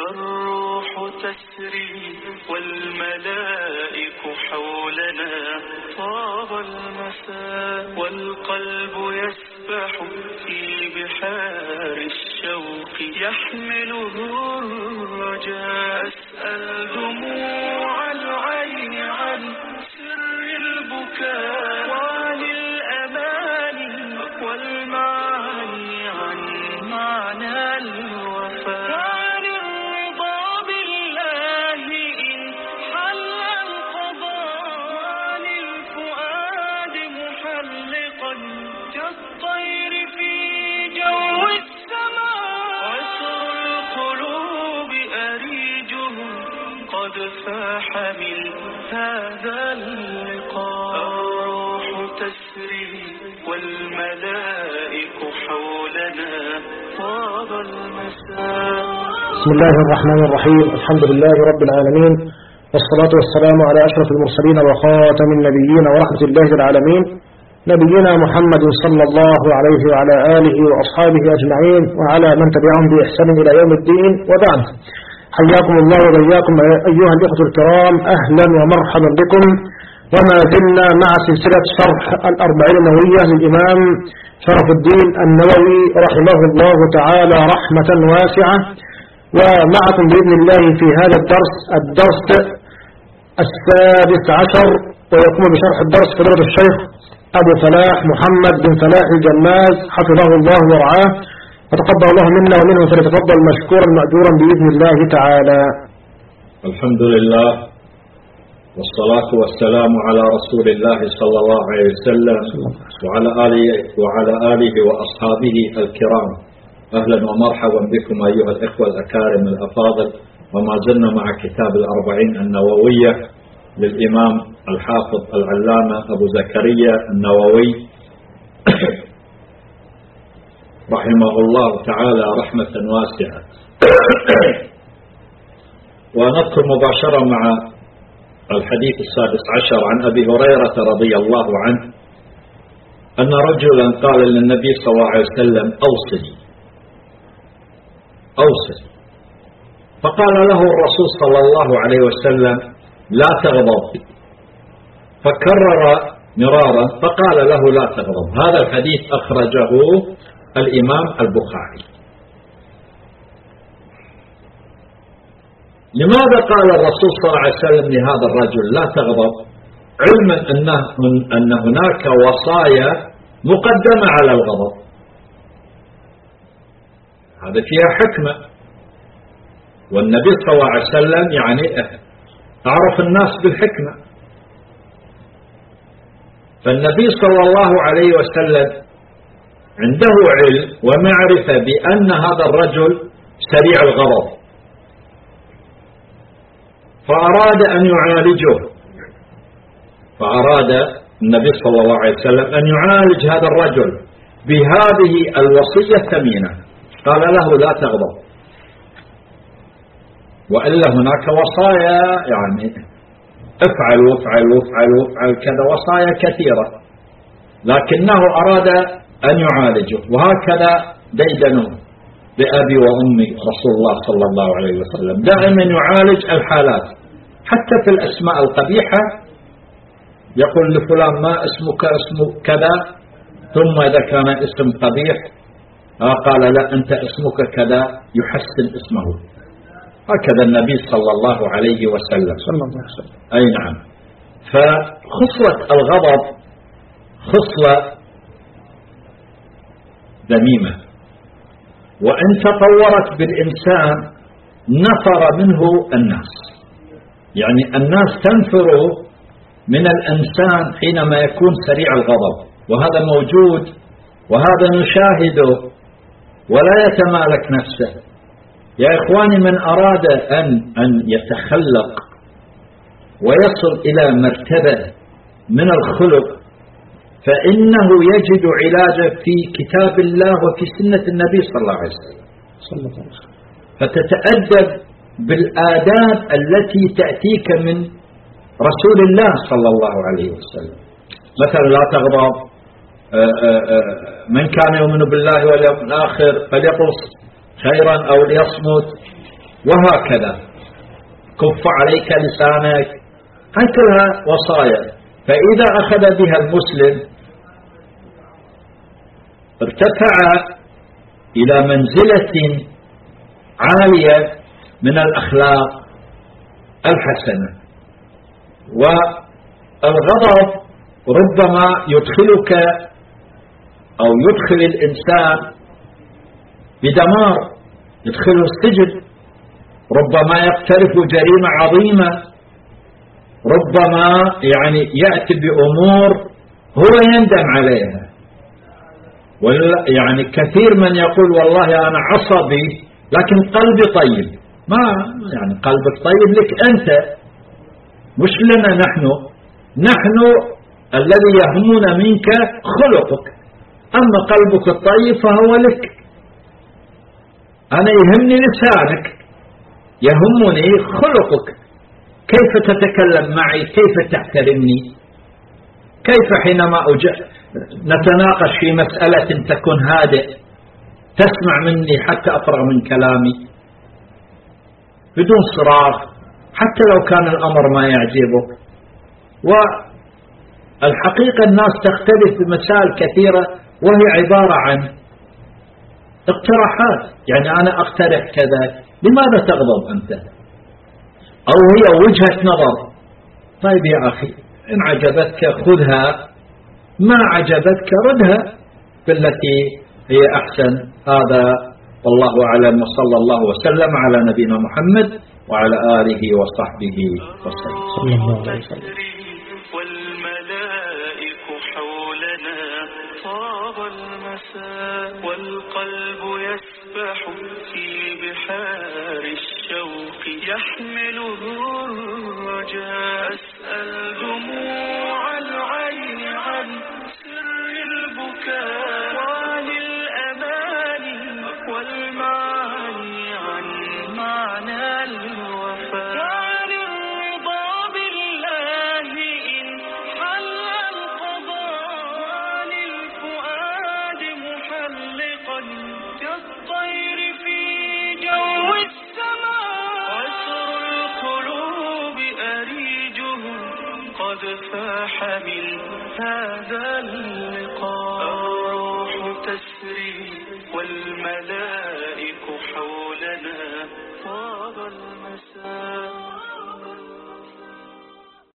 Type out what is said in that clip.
الروح تسري والملائك حولنا، طاب المساء والقلب يسبح في بحار الشوق، يحمله الرجاء. أسأل دموع العين عن سر البكاء، وعن الأماني والمعاني، عن معنى الوفاء، وعن الرضا بالله إن حل القضاء، وعن الفؤاد محلقا كالطير في جو السماء، عسر القلوب أريجه قد فاح من هذا اللقاء. الروح تسري والملائك حولنا، طاب المساء. بسم الله الرحمن الرحيم. الحمد لله رب العالمين، والصلاة والسلام على أشرف المرسلين وخاتم النبيين ورحمة الله العالمين، نبينا محمد صلى الله عليه وعلى آله وأصحابه أجمعين، وعلى من تبعهم بإحسان إلى يوم الدين، وبعد. حياكم الله وبياكم أيها الإخوة الكرام، أهلا ومرحبا بكم. وما زلنا مع سلسلة شرح الأربعين النووية للإمام شرف الدين النووي رحمه الله تعالى رحمة واسعة. ومعكم بإذن الله في هذا الدرس السادس عشر، ويقوم بشرح الدرس فضيلة الشيخ أبو فلاح محمد بن فلاح الجماز حفظه الله ورعاه، فتقبل الله منا ومنه، فليتفضل مشكورا مأجورا بإذن الله تعالى. الحمد لله والصلاة والسلام على رسول الله صلى الله عليه وسلم وعلى آله وأصحابه الكرام. أهلا ومرحبا بكم أيها الإخوة الأكارم الأفاضل. وما زلنا مع كتاب الأربعين النووية للإمام الحافظ العلامة أبو زكريا النووي رحمه الله تعالى رحمة واسعة. وندخل مباشرة مع الحديث السادس عشر عن أبي هريرة رضي الله عنه أن رجلا قال للنبي صلى الله عليه وسلم: أوصني. فقال له الرسول صلى الله عليه وسلم: لا تغضب. فكرر مرارا فقال له: لا تغضب. هذا الحديث أخرجه الإمام البخاري. لماذا قال الرسول صلى الله عليه وسلم لهذا الرجل لا تغضب، علما أن هناك وصايا مقدمة على الغضب؟ هذا فيها حكمة، والنبي صلى الله عليه وسلم يعني أعرف الناس بالحكمة. فالنبي صلى الله عليه وسلم عنده علم ومعرفة بأن هذا الرجل سريع الغضب، فأراد النبي صلى الله عليه وسلم أن يعالج هذا الرجل بهذه الوصية الثمينة. قال له: لا تغضب. وإلا هناك وصايا، يعني افعل وافعل وافعل وافعل كذا، وصايا كثيرة، لكنه أراد أن يعالجه. وهكذا ديدنه بأبي وأمي رسول الله صلى الله عليه وسلم، دائما يعالج الحالات، حتى في الأسماء القبيحة يقول لفلان: ما اسمك؟ اسمك كذا. ثم إذا كان اسم قبيح قال: لا، أنت اسمك كذا، يحسن اسمه. هكذا النبي صلى الله عليه وسلم. أي نعم. فخصلة الغضب خصلة ذميمة، وإن تطورت بالإنسان نفر منه الناس، يعني الناس تنفر من الإنسان حينما يكون سريع الغضب، وهذا موجود وهذا نشاهده ولا يتمالك نفسه. يا إخواني، من أراد أن يتخلق ويصل إلى مرتبة من الخلق فإنه يجد علاجه في كتاب الله وفي سنة النبي صلى الله عليه وسلم. فتتأدب بالآداب التي تأتيك من رسول الله صلى الله عليه وسلم. مثلا: لا تغضب، من كان يؤمن بالله واليوم الآخر فليقل خيرا أو ليصمت. وهكذا كف عليك لسانك. هاي كلها وصايا. فإذا أخذ بها المسلم ارتفع إلى منزلة عالية من الأخلاق الحسنة. والغضب ربما يدخلك أو يدخل الإنسان بدمار، يدخله السجن، ربما يقترف جريمة عظيمة، ربما يأتي بأمور هو يندم عليها. يعني كثير من يقول والله أنا عصبي لكن قلبي طيب. ما قلبك طيب لك أنت، مش لنا نحن الذي يهمنا منك خلقك، أما قلبك الطيب فهو لك. أنا يهمني لسانك، يهمني خلقك، كيف تتكلم معي، كيف تحترمني، كيف حينما نتناقش في مسألة تكون هادئ، تسمع مني حتى أفرغ من كلامي بدون صراخ، حتى لو كان الأمر ما يعجبك. والحقيقة الناس تختلف بمسائل كثيرة وهي عبارة عن اقتراحات. أنا أقترح كذا، لماذا تغضب أنت؟ أو هي وجهة نظر. طيب يا أخي، إن عجبتك خذها، ما عجبتك ردها بالتي هي أحسن. هذا والله أعلم، وصلى الله وسلم على نبينا محمد وعلى آله وصحبه وسلم. والملائك حولنا طاب المساء، والقلب يسبح في بحار الشوق يحمله الرجاء. أسأل دموع العين عن سر البكاء، وعن الأماني والمعاني عن معنى الوفاء، وعن الرضا بالله إن حل القضاء، وعن الفؤاد محلقا كالطير في جو السماء. عسر القلوب أريجه قد فاح من هذا اللقاء. الروح تسري والملائك حولنا طاب المساء.